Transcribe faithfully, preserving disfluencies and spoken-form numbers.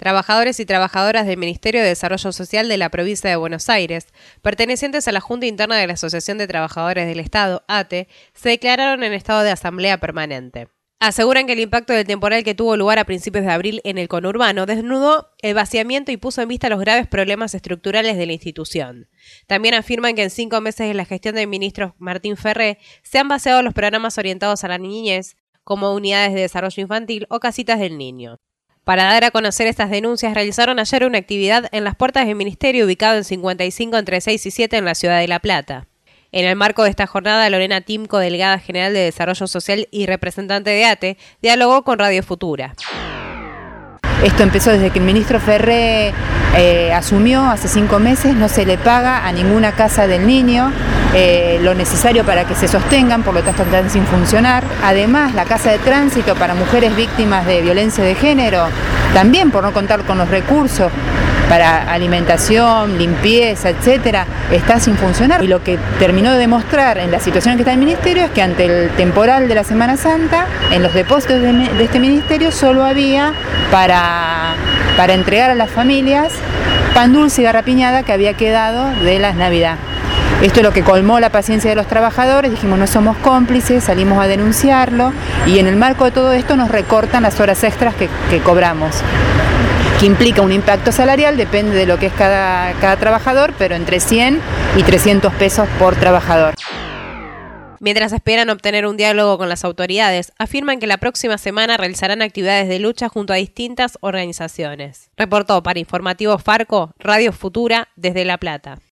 Trabajadores y trabajadoras del Ministerio de Desarrollo Social de la provincia de Buenos Aires, pertenecientes a la Junta Interna de la Asociación de Trabajadores del Estado, A T E, se declararon en estado de asamblea permanente. Aseguran que el impacto del temporal que tuvo lugar a principios de abril en el conurbano desnudó el vaciamiento y puso en vista los graves problemas estructurales de la institución. También afirman que en cinco meses de la gestión del ministro Martín Ferré se han vaciado los programas orientados a la niñez, como unidades de desarrollo infantil o casitas del niño. Para dar a conocer estas denuncias, realizaron ayer una actividad en las puertas del ministerio ubicado en cincuenta y cinco entre seis y siete en la ciudad de La Plata. En el marco de esta jornada, Lorena Timco, delegada general de Desarrollo Social y representante de A T E, dialogó con Radio Futura. Esto empezó desde que el ministro Ferré eh, asumió hace cinco meses, no se le paga a ninguna casa del niño eh, lo necesario para que se sostengan, por lo tanto están sin funcionar. Además, la casa de tránsito para mujeres víctimas de violencia de género, también por no contar con los recursos para alimentación, limpieza, etcétera, está sin funcionar. Y lo que terminó de demostrar en la situación en que está el ministerio es que ante el temporal de la Semana Santa, en los depósitos de, de este ministerio solo había para, para entregar a las familias pan dulce y garrapiñada que había quedado de las Navidad. Esto es lo que colmó la paciencia de los trabajadores, dijimos no somos cómplices, salimos a denunciarlo y en el marco de todo esto nos recortan las horas extras que, que cobramos, que implica un impacto salarial, depende de lo que es cada, cada trabajador, pero entre cien y trescientos pesos por trabajador. Mientras esperan obtener un diálogo con las autoridades, afirman que la próxima semana realizarán actividades de lucha junto a distintas organizaciones. Reportó para Informativo Farco, Radio Futura, desde La Plata.